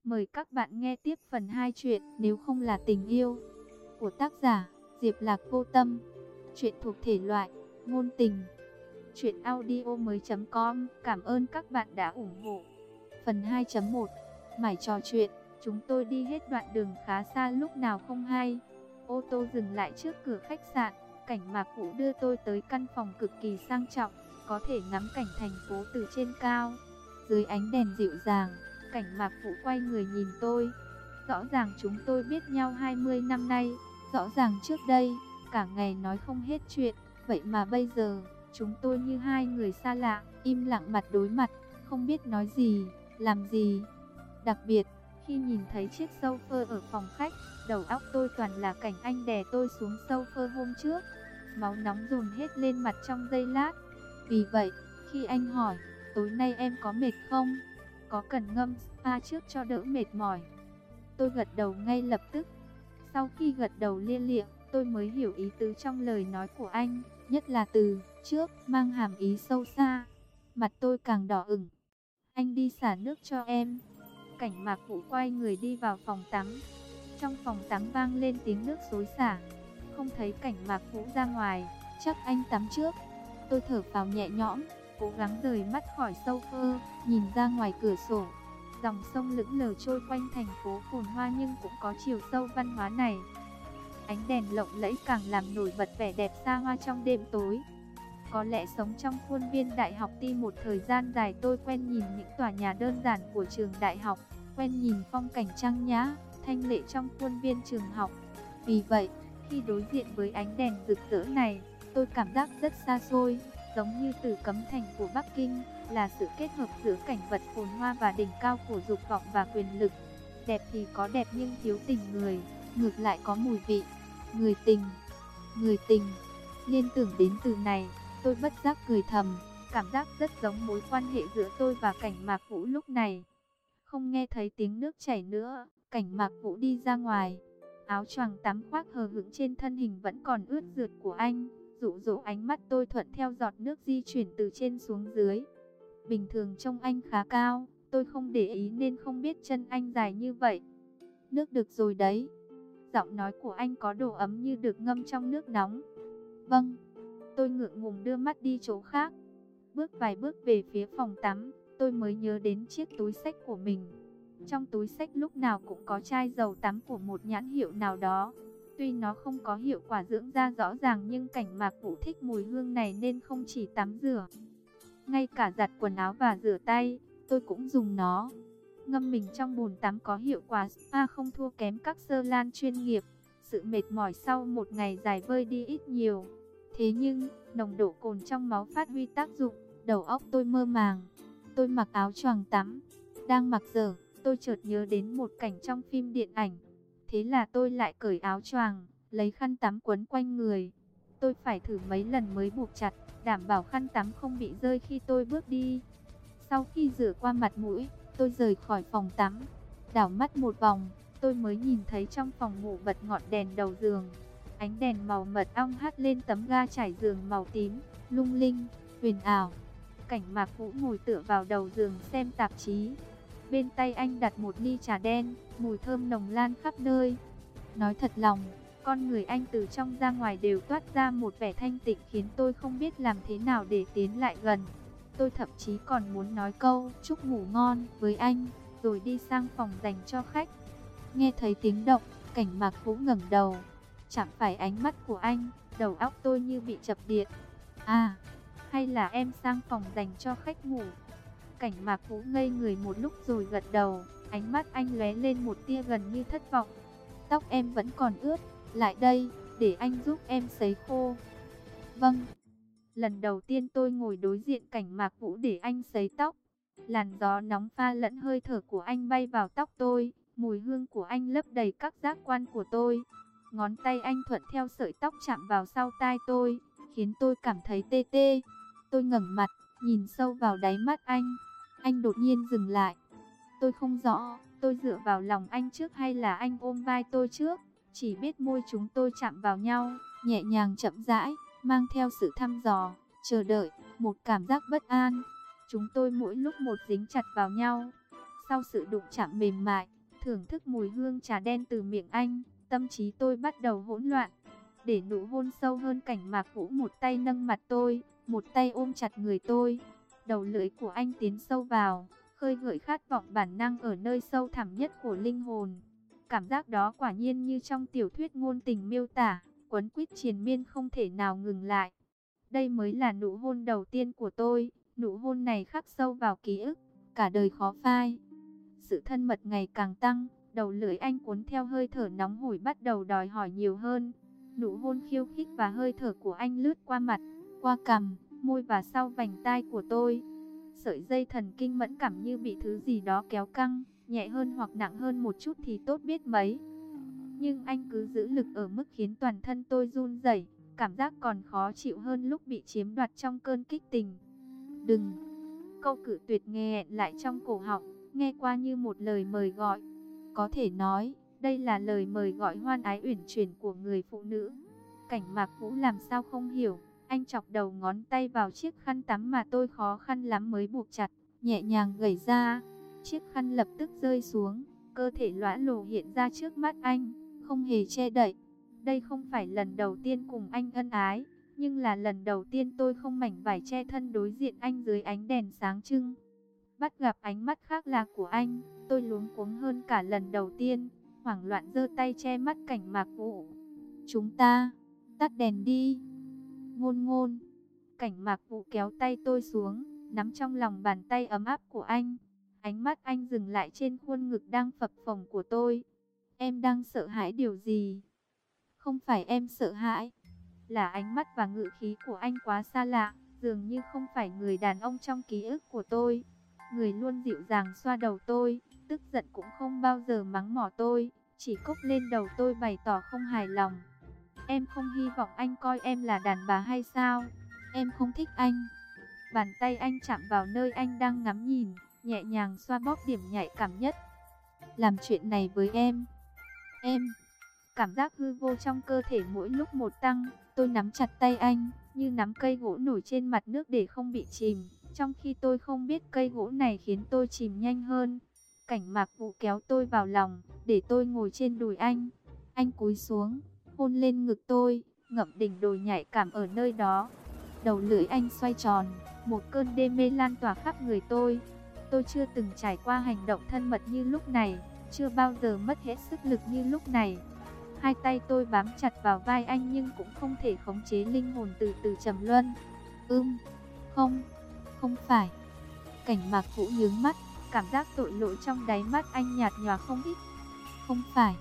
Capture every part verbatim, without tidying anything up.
Mời các bạn nghe tiếp phần hai chuyện Nếu không là tình yêu của tác giả Diệp Lạc Vô Tâm. Chuyện thuộc thể loại ngôn tình. Truyện audio mới.com. Cảm ơn các bạn đã ủng hộ. Phần hai chấm một. Mải trò chuyện. Chúng tôi đi hết đoạn đường khá xa lúc nào không hay. Ô tô dừng lại trước cửa khách sạn. Cảnh Mạc Vũ đưa tôi tới căn phòng cực kỳ sang trọng, có thể ngắm cảnh thành phố từ trên cao. Dưới ánh đèn dịu dàng, Cảnh Mạc Vũ quay người nhìn tôi. Rõ ràng chúng tôi biết nhau hai mươi năm nay. Rõ ràng trước đây, cả ngày nói không hết chuyện. Vậy mà bây giờ, chúng tôi như hai người xa lạ, im lặng mặt đối mặt, không biết nói gì, làm gì. Đặc biệt, khi nhìn thấy chiếc sofa ở phòng khách, đầu óc tôi toàn là cảnh anh đè tôi xuống sofa hôm trước. Máu nóng dồn hết lên mặt trong giây lát. Vì vậy, khi anh hỏi, tối nay em có mệt không? Có cần ngâm spa trước cho đỡ mệt mỏi? Tôi gật đầu ngay lập tức. Sau khi gật đầu lia lịa, tôi mới hiểu ý tứ trong lời nói của anh, nhất là từ trước mang hàm ý sâu xa. Mặt tôi càng đỏ ửng. Anh đi xả nước cho em. Cảnh Mạc Vũ quay người đi vào phòng tắm. Trong phòng tắm vang lên tiếng nước xối xả. Không thấy Cảnh Mạc Vũ ra ngoài, chắc anh tắm trước. Tôi thở phào nhẹ nhõm, cố gắng rời mắt khỏi sofa, nhìn ra ngoài cửa sổ. Dòng sông lững lờ trôi quanh thành phố phồn hoa nhưng cũng có chiều sâu văn hóa này. Ánh đèn lộng lẫy càng làm nổi bật vẻ đẹp xa hoa trong đêm tối. Có lẽ sống trong khuôn viên đại học T một thời gian dài, tôi quen nhìn những tòa nhà đơn giản của trường đại học, quen nhìn phong cảnh trang nhã, thanh lệ trong khuôn viên trường học. Vì vậy, khi đối diện với ánh đèn rực rỡ này, tôi cảm giác rất xa xôi, giống như Tử Cấm Thành của Bắc Kinh, là sự kết hợp giữa cảnh vật phồn hoa và đỉnh cao của dục vọng và quyền lực. Đẹp thì có đẹp nhưng thiếu tình người, ngược lại có mùi vị. Người tình, người tình, liên tưởng đến từ này, tôi bất giác cười thầm, cảm giác rất giống mối quan hệ giữa tôi và Cảnh Mạc Vũ lúc này. Không nghe thấy tiếng nước chảy nữa, Cảnh Mạc Vũ đi ra ngoài. Áo choàng tắm khoác hờ hững trên thân hình vẫn còn ướt rượt của anh, dụ dỗ ánh mắt tôi thuận theo giọt nước di chuyển từ trên xuống dưới. Bình thường trông anh khá cao, tôi không để ý nên không biết chân anh dài như vậy. Nước được rồi đấy. Giọng nói của anh có độ ấm như được ngâm trong nước nóng. Vâng. Tôi ngượng ngùng đưa mắt đi chỗ khác. Bước vài bước về phía phòng tắm, tôi mới nhớ đến chiếc túi xách của mình. Trong túi xách lúc nào cũng có chai dầu tắm của một nhãn hiệu nào đó. Tuy nó không có hiệu quả dưỡng da rõ ràng nhưng Cảnh Mạc Vũ thích mùi hương này nên không chỉ tắm rửa, ngay cả giặt quần áo và rửa tay, tôi cũng dùng nó. Ngâm mình trong bồn tắm có hiệu quả spa không thua kém các salon chuyên nghiệp. Sự mệt mỏi sau một ngày dài vơi đi ít nhiều. Thế nhưng, nồng độ cồn trong máu phát huy tác dụng, đầu óc tôi mơ màng. Tôi mặc áo choàng tắm. Đang mặc dở, tôi chợt nhớ đến một cảnh trong phim điện ảnh. Thế là tôi lại cởi áo choàng, lấy khăn tắm quấn quanh người. Tôi phải thử mấy lần mới buộc chặt, đảm bảo khăn tắm không bị rơi khi tôi bước đi. Sau khi rửa qua mặt mũi, tôi rời khỏi phòng tắm. Đảo mắt một vòng, tôi mới nhìn thấy trong phòng ngủ bật ngọn đèn đầu giường. Ánh đèn màu mật ong hắt lên tấm ga trải giường màu tím, lung linh, huyền ảo. Cảnh Mạc Vũ ngồi tựa vào đầu giường xem tạp chí. Bên tay anh đặt một ly trà đen, mùi thơm nồng lan khắp nơi. Nói thật lòng, con người anh từ trong ra ngoài đều toát ra một vẻ thanh tịnh khiến tôi không biết làm thế nào để tiến lại gần. Tôi thậm chí còn muốn nói câu chúc ngủ ngon với anh, rồi đi sang phòng dành cho khách. Nghe thấy tiếng động, Cảnh Mạc Vũ ngẩng đầu, chạm phải ánh mắt của anh, đầu óc tôi như bị chập điện. À, hay là em sang phòng dành cho khách ngủ? Cảnh Mạc Vũ ngây người một lúc rồi gật đầu, ánh mắt anh lóe lên một tia gần như thất vọng. Tóc em vẫn còn ướt, lại đây, để anh giúp em sấy khô. Vâng. Lần đầu tiên tôi ngồi đối diện Cảnh Mạc Vũ để anh sấy tóc. Làn gió nóng pha lẫn hơi thở của anh bay vào tóc tôi, mùi hương của anh lấp đầy các giác quan của tôi. Ngón tay anh thuận theo sợi tóc chạm vào sau tai tôi, khiến tôi cảm thấy tê tê. Tôi ngẩng mặt, nhìn sâu vào đáy mắt anh. Anh đột nhiên dừng lại. Tôi không rõ, tôi dựa vào lòng anh trước hay là anh ôm vai tôi trước. Chỉ biết môi chúng tôi chạm vào nhau, nhẹ nhàng chậm rãi, mang theo sự thăm dò, chờ đợi, một cảm giác bất an. Chúng tôi mỗi lúc một dính chặt vào nhau. Sau sự đụng chạm mềm mại, Thưởng thức mùi hương trà đen từ miệng anh, tâm trí tôi bắt đầu hỗn loạn. Để nụ hôn sâu hơn, Cảnh Mạc Vũ một tay nâng mặt tôi, một tay ôm chặt người tôi. Đầu lưỡi của anh tiến sâu vào, khơi gợi khát vọng bản năng ở nơi sâu thẳm nhất của linh hồn. Cảm giác đó quả nhiên như trong tiểu thuyết ngôn tình miêu tả, quấn quýt triền miên không thể nào ngừng lại. Đây mới là nụ hôn đầu tiên của tôi, nụ hôn này khắc sâu vào ký ức, cả đời khó phai. Sự thân mật ngày càng tăng, đầu lưỡi anh cuốn theo hơi thở nóng hổi bắt đầu đòi hỏi nhiều hơn. Nụ hôn khiêu khích và hơi thở của anh lướt qua mặt, qua cằm, môi và sau vành tai của tôi. Sợi dây thần kinh mẫn cảm như bị thứ gì đó kéo căng, nhẹ hơn hoặc nặng hơn một chút thì tốt biết mấy. Nhưng anh cứ giữ lực ở mức khiến toàn thân tôi run rẩy, cảm giác còn khó chịu hơn lúc bị chiếm đoạt trong cơn kích tình. Đừng! Câu cự tuyệt nghẹn lại trong cổ họng, nghe qua như một lời mời gọi. Có thể nói, đây là lời mời gọi hoan ái uyển chuyển của người phụ nữ. Cảnh Mạc Vũ làm sao không hiểu, anh chọc đầu ngón tay vào chiếc khăn tắm mà tôi khó khăn lắm mới buộc chặt, nhẹ nhàng gẩy ra. Chiếc khăn lập tức rơi xuống, cơ thể lõa lồ hiện ra trước mắt anh, không hề che đậy. Đây không phải lần đầu tiên cùng anh ân ái, nhưng là lần đầu tiên tôi không mảnh vải che thân đối diện anh dưới ánh đèn sáng trưng. Bắt gặp ánh mắt khác lạ của anh, tôi luống cuống hơn cả lần đầu tiên, hoảng loạn giơ tay che mắt Cảnh Mạc Vũ. Chúng ta, tắt đèn đi. Ngôn ngôn. Cảnh Mạc Vũ kéo tay tôi xuống, nắm trong lòng bàn tay ấm áp của anh. Ánh mắt anh dừng lại trên khuôn ngực đang phập phồng của tôi. Em đang sợ hãi điều gì? Không phải em sợ hãi, là ánh mắt và ngữ khí của anh quá xa lạ, dường như không phải người đàn ông trong ký ức của tôi. Người luôn dịu dàng xoa đầu tôi, tức giận cũng không bao giờ mắng mỏ tôi, chỉ cốc lên đầu tôi bày tỏ không hài lòng. Em không hy vọng anh coi em là đàn bà hay sao? Em không thích anh. Bàn tay anh chạm vào nơi anh đang ngắm nhìn, nhẹ nhàng xoa bóp điểm nhạy cảm nhất. Làm chuyện này với em. Em. Cảm giác hư vô trong cơ thể mỗi lúc một tăng, tôi nắm chặt tay anh, như nắm cây gỗ nổi trên mặt nước để không bị chìm, trong khi tôi không biết cây gỗ này khiến tôi chìm nhanh hơn. Cảnh Mạc Vũ kéo tôi vào lòng, để tôi ngồi trên đùi anh. Anh cúi xuống, hôn lên ngực tôi, ngậm đỉnh đồi nhạy cảm ở nơi đó. Đầu lưỡi anh xoay tròn, một cơn đê mê lan tỏa khắp người tôi. Tôi chưa từng trải qua hành động thân mật như lúc này, chưa bao giờ mất hết sức lực như lúc này. Hai tay tôi bám chặt vào vai anh nhưng cũng không thể khống chế linh hồn từ từ trầm luân. Ưm, không, không phải. Cảnh Mạc Vũ nhướng mắt, cảm giác tội lỗi trong đáy mắt anh nhạt nhòa không ít. Không phải.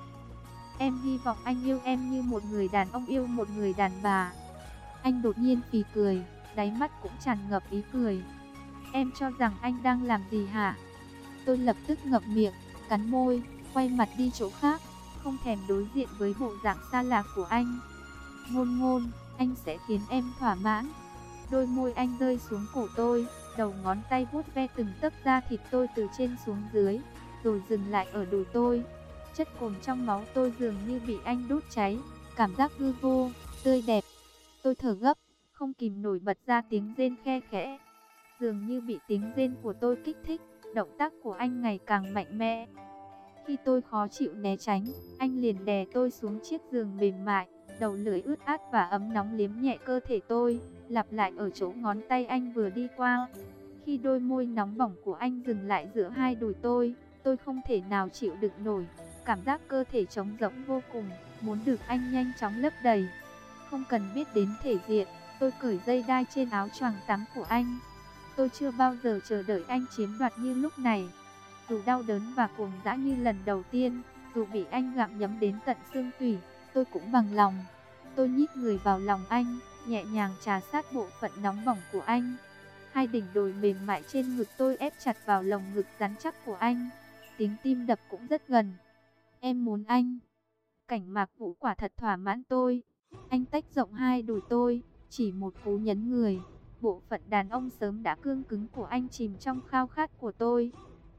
Em hy vọng anh yêu em như một người đàn ông yêu một người đàn bà. Anh đột nhiên phì cười, đáy mắt cũng tràn ngập ý cười. Em cho rằng anh đang làm gì hả? Tôi lập tức ngậm miệng, cắn môi, quay mặt đi chỗ khác, không thèm đối diện với bộ dạng xa lạ của anh. Ngôn ngôn, anh sẽ khiến em thỏa mãn. Đôi môi anh rơi xuống cổ tôi, đầu ngón tay vuốt ve từng tấc da thịt tôi từ trên xuống dưới, rồi dừng lại ở đùi tôi. Chất cồn trong máu tôi dường như bị anh đốt cháy, cảm giác hư vô, tươi đẹp. Tôi thở gấp, không kìm nổi bật ra tiếng rên khe khẽ. Dường như bị tiếng rên của tôi kích thích, động tác của anh ngày càng mạnh mẽ. Khi tôi khó chịu né tránh, anh liền đè tôi xuống chiếc giường mềm mại, đầu lưỡi ướt át và ấm nóng liếm nhẹ cơ thể tôi, lặp lại ở chỗ ngón tay anh vừa đi qua. Khi đôi môi nóng bỏng của anh dừng lại giữa hai đùi tôi, tôi không thể nào chịu đựng nổi, cảm giác cơ thể trống rỗng vô cùng, muốn được anh nhanh chóng lấp đầy. Không cần biết đến thể diện, tôi cởi dây đai trên áo choàng tắm của anh. Tôi chưa bao giờ chờ đợi anh chiếm đoạt như lúc này. Dù đau đớn và cuồng dã như lần đầu tiên, dù bị anh gặm nhấm đến tận xương tủy, tôi cũng bằng lòng. Tôi nhích người vào lòng anh, nhẹ nhàng trà sát bộ phận nóng bỏng của anh. Hai đỉnh đồi mềm mại trên ngực tôi ép chặt vào lồng ngực rắn chắc của anh. Tiếng tim đập cũng rất gần. Em muốn anh. Cảnh Mạc Vũ quả thật thỏa mãn tôi. Anh tách rộng hai đùi tôi, chỉ một cú nhấn người. Bộ phận đàn ông sớm đã cương cứng của anh chìm trong khao khát của tôi.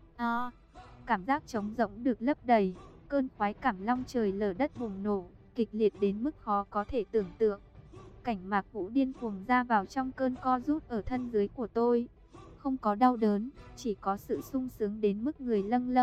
À, cảm giác trống rỗng được lấp đầy, cơn khoái cảm long trời lở đất bùng nổ, kịch liệt đến mức khó có thể tưởng tượng. Cảnh Mạc Vũ điên cuồng ra vào trong cơn co rút ở thân dưới của tôi. Không có đau đớn, chỉ có sự sung sướng đến mức người lâng lâng,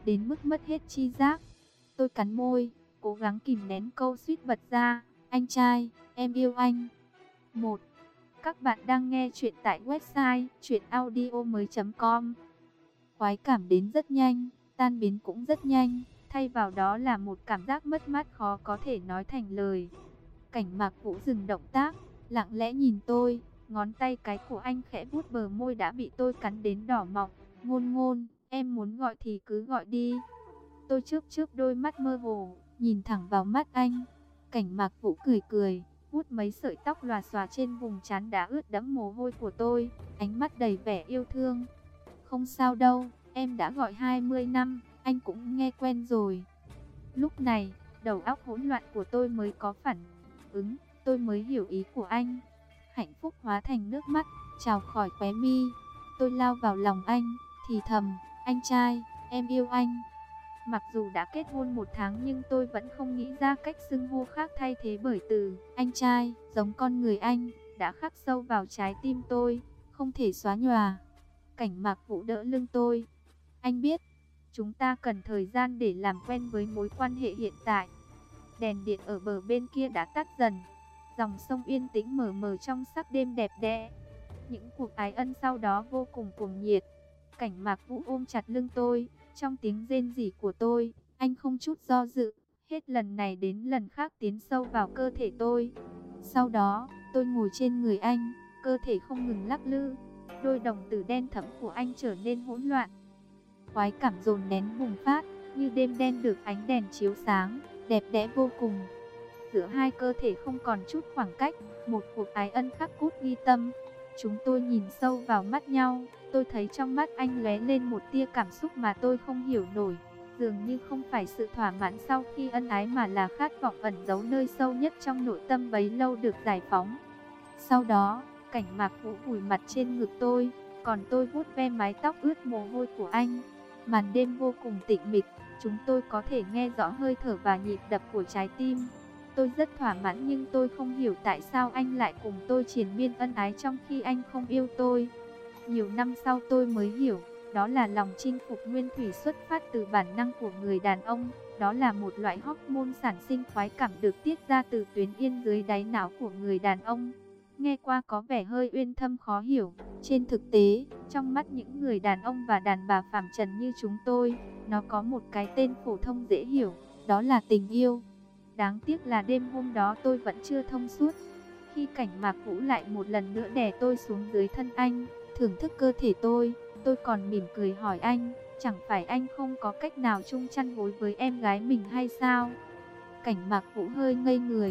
đến mức mất hết chi giác. Tôi cắn môi, cố gắng kìm nén câu suýt bật ra. Anh trai, em yêu anh. Một. Các bạn đang nghe chuyện tại website truyện audio mới chấm com. Khoái cảm đến rất nhanh, tan biến cũng rất nhanh, thay vào đó là một cảm giác mất mát khó có thể nói thành lời. Cảnh Mạc Vũ dừng động tác, lặng lẽ nhìn tôi, ngón tay cái của anh khẽ vuốt bờ môi đã bị tôi cắn đến đỏ mọng. Ngôn Ngôn, em muốn gọi thì cứ gọi đi. Tôi chớp chớp đôi mắt mơ hồ, nhìn thẳng vào mắt anh. Cảnh Mạc Vũ cười cười, vuốt mấy sợi tóc lòa xòa trên vùng trán đã ướt đẫm mồ hôi của tôi, ánh mắt đầy vẻ yêu thương. Không sao đâu, em đã gọi hai mươi năm, anh cũng nghe quen rồi. Lúc này, đầu óc hỗn loạn của tôi mới có phản ứng, tôi mới hiểu ý của anh. Hạnh phúc hóa thành nước mắt, trào khỏi khóe mi. Tôi lao vào lòng anh, thì thầm, anh trai, em yêu anh. Mặc dù đã kết hôn một tháng nhưng tôi vẫn không nghĩ ra cách xưng hô khác thay thế bởi từ anh trai, giống con người anh, đã khắc sâu vào trái tim tôi, không thể xóa nhòa. Cảnh Mạc Vũ đỡ lưng tôi. Anh biết, chúng ta cần thời gian để làm quen với mối quan hệ hiện tại. Đèn điện ở bờ bên kia đã tắt dần. Dòng sông yên tĩnh mờ mờ trong sắc đêm đẹp đẽ. Những cuộc ái ân sau đó vô cùng cuồng nhiệt. Cảnh Mạc Vũ ôm chặt lưng tôi. Trong tiếng rên rỉ của tôi, anh không chút do dự, hết lần này đến lần khác tiến sâu vào cơ thể tôi. Sau đó, tôi ngồi trên người anh, cơ thể không ngừng lắc lư. Đôi đồng tử đen thẫm của anh trở nên hỗn loạn. Khoái cảm dồn nén bùng phát, như đêm đen được ánh đèn chiếu sáng, đẹp đẽ vô cùng. Giữa hai cơ thể không còn chút khoảng cách, một cuộc ái ân khắc cốt ghi tâm. Chúng tôi nhìn sâu vào mắt nhau, tôi thấy trong mắt anh lóe lên một tia cảm xúc mà tôi không hiểu nổi. Dường như không phải sự thỏa mãn sau khi ân ái mà là khát vọng ẩn giấu nơi sâu nhất trong nội tâm bấy lâu được giải phóng. Sau đó, Cảnh Mạc Vũ vùi mặt trên ngực tôi, còn tôi vuốt ve mái tóc ướt mồ hôi của anh. Màn đêm vô cùng tĩnh mịch, chúng tôi có thể nghe rõ hơi thở và nhịp đập của trái tim. Tôi rất thỏa mãn nhưng tôi không hiểu tại sao anh lại cùng tôi triền miên ân ái trong khi anh không yêu tôi. Nhiều năm sau tôi mới hiểu, đó là lòng chinh phục nguyên thủy xuất phát từ bản năng của người đàn ông. Đó là một loại hormone sản sinh khoái cảm được tiết ra từ tuyến yên dưới đáy não của người đàn ông. Nghe qua có vẻ hơi uyên thâm khó hiểu. Trên thực tế, trong mắt những người đàn ông và đàn bà phàm trần như chúng tôi, nó có một cái tên phổ thông dễ hiểu, đó là tình yêu. Đáng tiếc là đêm hôm đó tôi vẫn chưa thông suốt. Khi Cảnh Mạc Vũ lại một lần nữa đè tôi xuống dưới thân anh, thưởng thức cơ thể tôi, tôi còn mỉm cười hỏi anh, chẳng phải anh không có cách nào chung chăn gối với em gái mình hay sao? Cảnh Mạc Vũ hơi ngây người.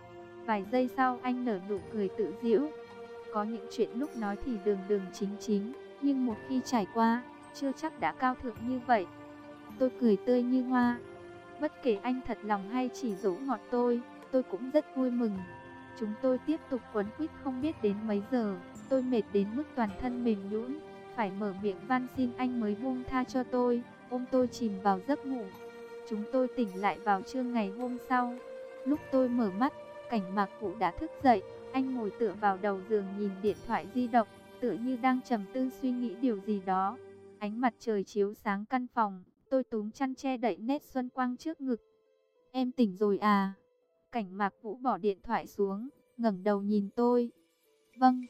Vài giây sau anh nở nụ cười tự giễu. Có những chuyện lúc nói thì đường đường chính chính, nhưng một khi trải qua, chưa chắc đã cao thượng như vậy. Tôi cười tươi như hoa. Bất kể anh thật lòng hay chỉ dỗ ngọt tôi, tôi cũng rất vui mừng. Chúng tôi tiếp tục quấn quýt không biết đến mấy giờ. Tôi mệt đến mức toàn thân mềm nhũn, phải mở miệng van xin anh mới buông tha cho tôi, ôm tôi chìm vào giấc ngủ. Chúng tôi tỉnh lại vào trưa ngày hôm sau. Lúc tôi mở mắt, Cảnh Mạc Vũ đã thức dậy. Anh ngồi tựa vào đầu giường nhìn điện thoại di động, tựa như đang trầm tư suy nghĩ điều gì đó. Ánh mặt trời chiếu sáng căn phòng, tôi túm chăn che đậy nét xuân quang trước ngực. Em tỉnh rồi à? Cảnh Mạc Vũ bỏ điện thoại xuống, ngẩng đầu nhìn tôi. Vâng.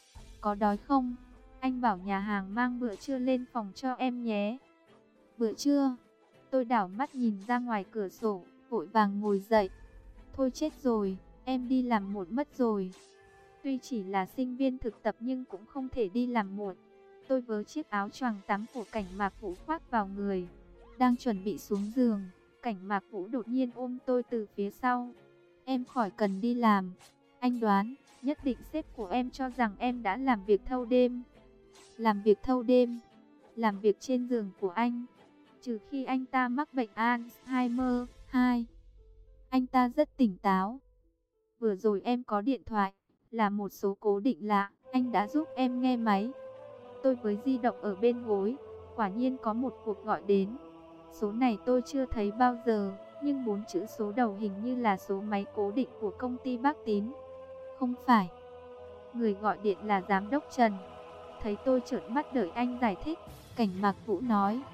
Có đói không? Anh bảo nhà hàng mang bữa trưa lên phòng cho em nhé. Bữa trưa? Tôi đảo mắt nhìn ra ngoài cửa sổ, vội vàng ngồi dậy. Thôi chết rồi, em đi làm muộn mất rồi. Tuy chỉ là sinh viên thực tập nhưng cũng không thể đi làm muộn. Tôi vớ chiếc áo choàng tắm của Cảnh Mạc Vũ khoác vào người. Đang chuẩn bị xuống giường, Cảnh Mạc Vũ đột nhiên ôm tôi từ phía sau. Em khỏi cần đi làm. Anh đoán, nhất định sếp của em cho rằng em đã làm việc thâu đêm. Làm việc thâu đêm? Làm việc trên giường của anh. Trừ khi anh ta mắc bệnh Alzheimer. Hai, anh ta rất tỉnh táo. Vừa rồi em có điện thoại, là một số cố định lạ, anh đã giúp em nghe máy. Tôi với di động ở bên gối, quả nhiên có một cuộc gọi đến. Số này tôi chưa thấy bao giờ, nhưng bốn chữ số đầu hình như là số máy cố định của công ty Bác Tín. Không phải. Người gọi điện là giám đốc Trần. Thấy tôi trợn mắt đợi anh giải thích, Cảnh Mạc Vũ nói.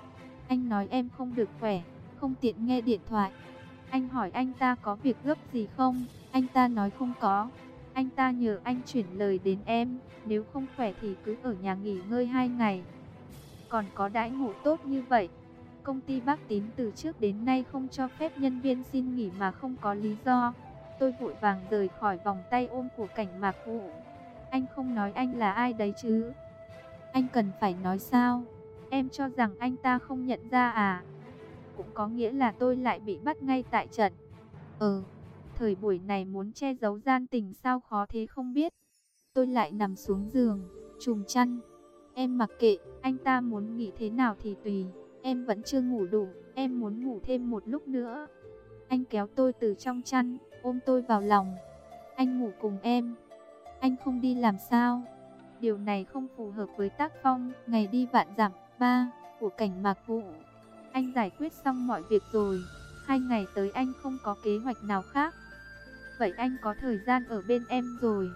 Anh nói em không được khỏe, không tiện nghe điện thoại. Anh hỏi anh ta có việc gấp gì không, anh ta nói không có. Anh ta nhờ anh chuyển lời đến em, nếu không khỏe thì cứ ở nhà nghỉ ngơi hai ngày. Còn có đãi ngộ tốt như vậy. Công ty Bác Tín từ trước đến nay không cho phép nhân viên xin nghỉ mà không có lý do. Tôi vội vàng rời khỏi vòng tay ôm của Cảnh Mạc Vũ. Anh không nói anh là ai đấy chứ? Anh cần phải nói sao? Em cho rằng anh ta không nhận ra à? Cũng có nghĩa là tôi lại bị bắt ngay tại trận. Ừ, thời buổi này muốn che giấu gian tình sao khó thế không biết. Tôi lại nằm xuống giường, trùm chăn. Em mặc kệ, anh ta muốn nghỉ thế nào thì tùy. Em vẫn chưa ngủ đủ, em muốn ngủ thêm một lúc nữa. Anh kéo tôi từ trong chăn, ôm tôi vào lòng. Anh ngủ cùng em. Anh không đi làm sao? Điều này không phù hợp với tác phong ngày đi vạn dặm ba của Cảnh Mạc Vũ. Anh giải quyết xong mọi việc rồi. Hai ngày tới anh không có kế hoạch nào khác. Vậy anh có thời gian ở bên em rồi.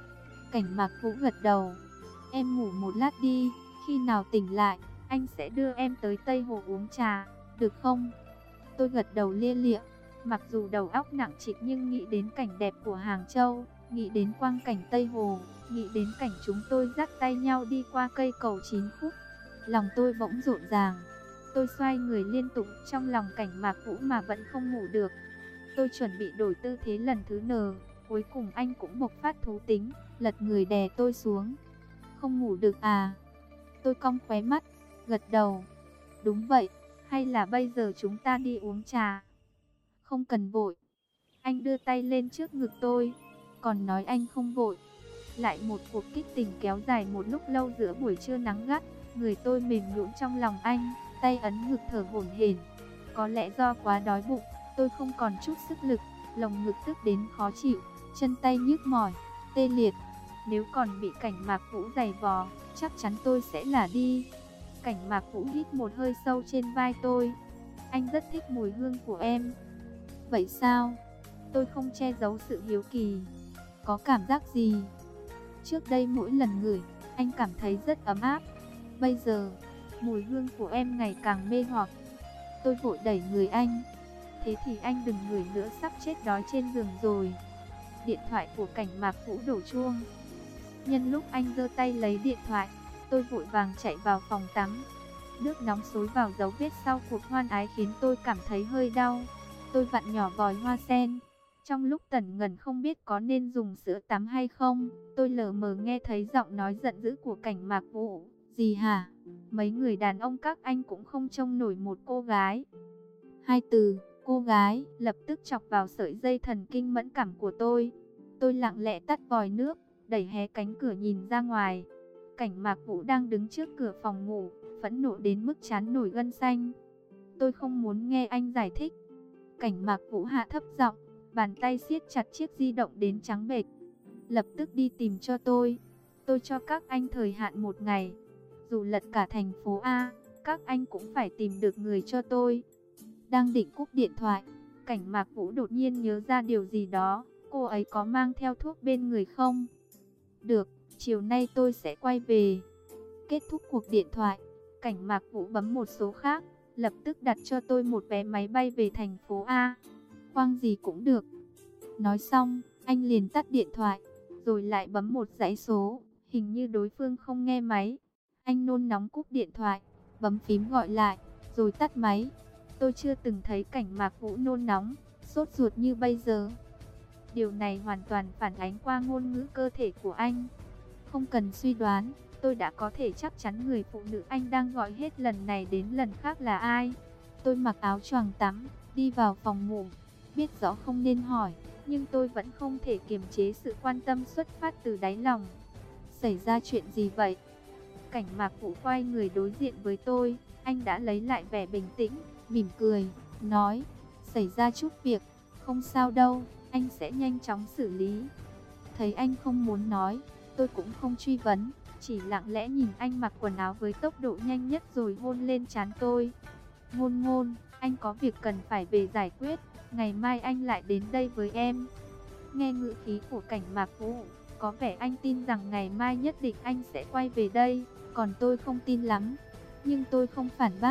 Cảnh Mạc Vũ gật đầu. Em ngủ một lát đi, khi nào tỉnh lại, anh sẽ đưa em tới Tây Hồ uống trà, được không? Tôi gật đầu lia lịa. Mặc dù đầu óc nặng trịch nhưng nghĩ đến cảnh đẹp của Hàng Châu, nghĩ đến quang cảnh Tây Hồ, nghĩ đến cảnh chúng tôi dắt tay nhau đi qua cây cầu chín khúc. Lòng tôi bỗng rộn ràng. Tôi xoay người liên tục trong lòng Cảnh Mạc Vũ mà vẫn không ngủ được. Tôi chuẩn bị đổi tư thế lần thứ n, cuối cùng anh cũng bộc phát thú tính, lật người đè tôi xuống. Không ngủ được à? Tôi cong khóe mắt, gật đầu. Đúng vậy, hay là bây giờ chúng ta đi uống trà? Không cần vội. Anh đưa tay lên trước ngực tôi, còn nói anh không vội. Lại một cuộc kích tình kéo dài một lúc lâu giữa buổi trưa nắng gắt. Người tôi mềm nhũn trong lòng anh, tay ấn ngực thở hổn hển. Có lẽ do quá đói bụng, tôi không còn chút sức lực, lồng ngực tức đến khó chịu, chân tay nhức mỏi, tê liệt. Nếu còn bị Cảnh Mạc Vũ giày vò, chắc chắn tôi sẽ lả đi. Cảnh Mạc Vũ hít một hơi sâu trên vai tôi. Anh rất thích mùi hương của em. Vậy sao? Tôi không che giấu sự hiếu kỳ. Có cảm giác gì? Trước đây mỗi lần ngửi, anh cảm thấy rất ấm áp. Bây giờ, mùi hương của em ngày càng mê hoặc. Tôi vội đẩy người anh. Thế thì anh đừng ngửi nữa, sắp chết đói trên giường rồi. Điện thoại của Cảnh Mạc Vũ đổ chuông. Nhân lúc anh giơ tay lấy điện thoại, tôi vội vàng chạy vào phòng tắm. Nước nóng xối vào dấu vết sau cuộc hoan ái khiến tôi cảm thấy hơi đau. Tôi vặn nhỏ vòi hoa sen. Trong lúc tẩn ngẩn không biết có nên dùng sữa tắm hay không, tôi lờ mờ nghe thấy giọng nói giận dữ của Cảnh Mạc Vũ. Gì hả? Mấy người đàn ông các anh cũng không trông nổi một cô gái. Hai từ, cô gái, lập tức chọc vào sợi dây thần kinh mẫn cảm của tôi. Tôi lặng lẽ tắt vòi nước, đẩy hé cánh cửa nhìn ra ngoài. Cảnh Mạc Vũ đang đứng trước cửa phòng ngủ, phẫn nộ đến mức trán nổi gân xanh. Tôi không muốn nghe anh giải thích. Cảnh Mạc Vũ hạ thấp giọng, bàn tay siết chặt chiếc di động đến trắng bệch. Lập tức đi tìm cho tôi. Tôi cho các anh thời hạn một ngày. Dù lật cả thành phố A, các anh cũng phải tìm được người cho tôi. Đang định cúp điện thoại, Cảnh Mạc Vũ đột nhiên nhớ ra điều gì đó. Cô ấy có mang theo thuốc bên người không? Được, chiều nay tôi sẽ quay về. Kết thúc cuộc điện thoại, Cảnh Mạc Vũ bấm một số khác, lập tức đặt cho tôi một vé máy bay về thành phố A. Khoang gì cũng được. Nói xong, anh liền tắt điện thoại, rồi lại bấm một dãy số. Hình như đối phương không nghe máy. Anh nôn nóng cúp điện thoại, bấm phím gọi lại, rồi tắt máy. Tôi chưa từng thấy Cảnh Mạc Vũ nôn nóng, sốt ruột như bây giờ. Điều này hoàn toàn phản ánh qua ngôn ngữ cơ thể của anh. Không cần suy đoán, tôi đã có thể chắc chắn người phụ nữ anh đang gọi hết lần này đến lần khác là ai. Tôi mặc áo choàng tắm, đi vào phòng ngủ. Biết rõ không nên hỏi, nhưng tôi vẫn không thể kiềm chế sự quan tâm xuất phát từ đáy lòng. Xảy ra chuyện gì vậy? Cảnh Mạc Vũ quay người đối diện với tôi. Anh đã lấy lại vẻ bình tĩnh, mỉm cười, nói, xảy ra chút việc, không sao đâu, anh sẽ nhanh chóng xử lý. Thấy anh không muốn nói, tôi cũng không truy vấn, chỉ lặng lẽ nhìn anh mặc quần áo với tốc độ nhanh nhất rồi hôn lên trán tôi. Ngôn ngôn, anh có việc cần phải về giải quyết, ngày mai anh lại đến đây với em. Nghe ngữ khí của Cảnh Mạc Vũ, có vẻ anh tin rằng ngày mai nhất định anh sẽ quay về đây, còn tôi không tin lắm. Nhưng tôi không phản bác,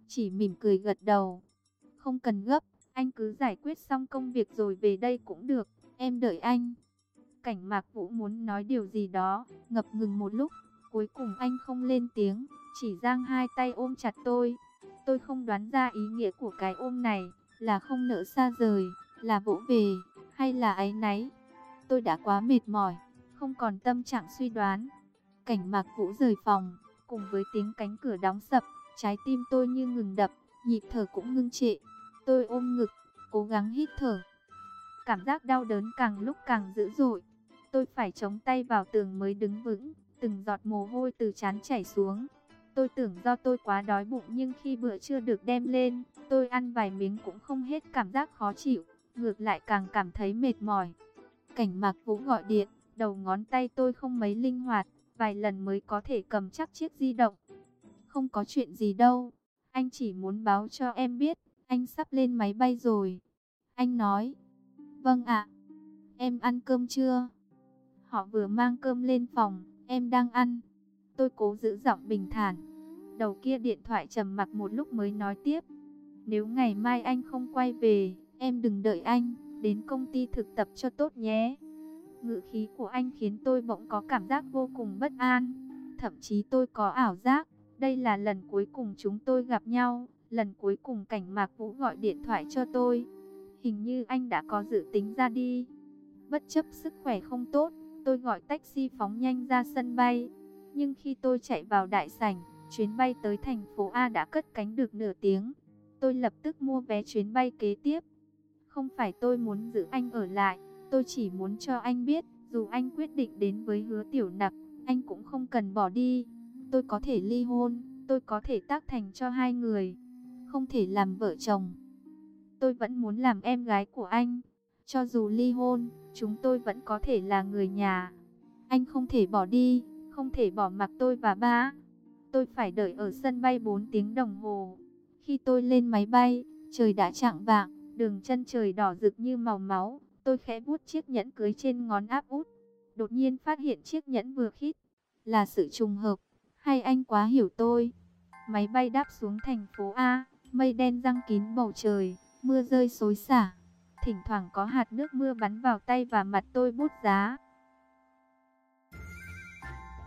chỉ mỉm cười gật đầu. Không cần gấp, anh cứ giải quyết xong công việc rồi về đây cũng được, em đợi anh. Cảnh Mạc Vũ muốn nói điều gì đó, ngập ngừng một lúc, cuối cùng anh không lên tiếng, chỉ giang hai tay ôm chặt tôi. Tôi không đoán ra ý nghĩa của cái ôm này, là không nỡ xa rời, là vỗ về, hay là áy náy. Tôi đã quá mệt mỏi, không còn tâm trạng suy đoán. Cảnh Mạc Vũ rời phòng, cùng với tiếng cánh cửa đóng sập, trái tim tôi như ngừng đập, nhịp thở cũng ngưng trệ. Tôi ôm ngực, cố gắng hít thở. Cảm giác đau đớn càng lúc càng dữ dội. Tôi phải chống tay vào tường mới đứng vững, từng giọt mồ hôi từ trán chảy xuống. Tôi tưởng do tôi quá đói bụng, nhưng khi bữa trưa được đem lên, tôi ăn vài miếng cũng không hết cảm giác khó chịu, ngược lại càng cảm thấy mệt mỏi. Cảnh Mạc Vũ gọi điện, đầu ngón tay tôi không mấy linh hoạt, vài lần mới có thể cầm chắc chiếc di động. Không có chuyện gì đâu, anh chỉ muốn báo cho em biết, anh sắp lên máy bay rồi. Anh nói, vâng ạ, em ăn cơm chưa? Họ vừa mang cơm lên phòng, em đang ăn. Tôi cố giữ giọng bình thản. Đầu kia điện thoại trầm mặc một lúc mới nói tiếp. Nếu ngày mai anh không quay về, em đừng đợi anh, đến công ty thực tập cho tốt nhé. Ngữ khí của anh khiến tôi bỗng có cảm giác vô cùng bất an. Thậm chí tôi có ảo giác, đây là lần cuối cùng chúng tôi gặp nhau, lần cuối cùng Cảnh Mạc Vũ gọi điện thoại cho tôi. Hình như anh đã có dự tính ra đi. Bất chấp sức khỏe không tốt, tôi gọi taxi phóng nhanh ra sân bay. Nhưng khi tôi chạy vào đại sảnh, chuyến bay tới thành phố A đã cất cánh được nửa tiếng. Tôi lập tức mua vé chuyến bay kế tiếp. Không phải tôi muốn giữ anh ở lại, tôi chỉ muốn cho anh biết, dù anh quyết định đến với Hứa Tiểu Nặc, anh cũng không cần bỏ đi. Tôi có thể ly hôn, tôi có thể tác thành cho hai người, không thể làm vợ chồng. Tôi vẫn muốn làm em gái của anh. Cho dù ly hôn, chúng tôi vẫn có thể là người nhà. Anh không thể bỏ đi, không thể bỏ mặc tôi và ba. Tôi phải đợi ở sân bay bốn tiếng đồng hồ. Khi tôi lên máy bay, trời đã chạng vạng, đường chân trời đỏ rực như màu máu. Tôi khẽ vuốt chiếc nhẫn cưới trên ngón áp út. Đột nhiên phát hiện chiếc nhẫn vừa khít. Là sự trùng hợp, hay anh quá hiểu tôi? Máy bay đáp xuống thành phố A, mây đen giăng kín bầu trời, mưa rơi xối xả. Thỉnh thoảng có hạt nước mưa bắn vào tay và mặt tôi buốt giá.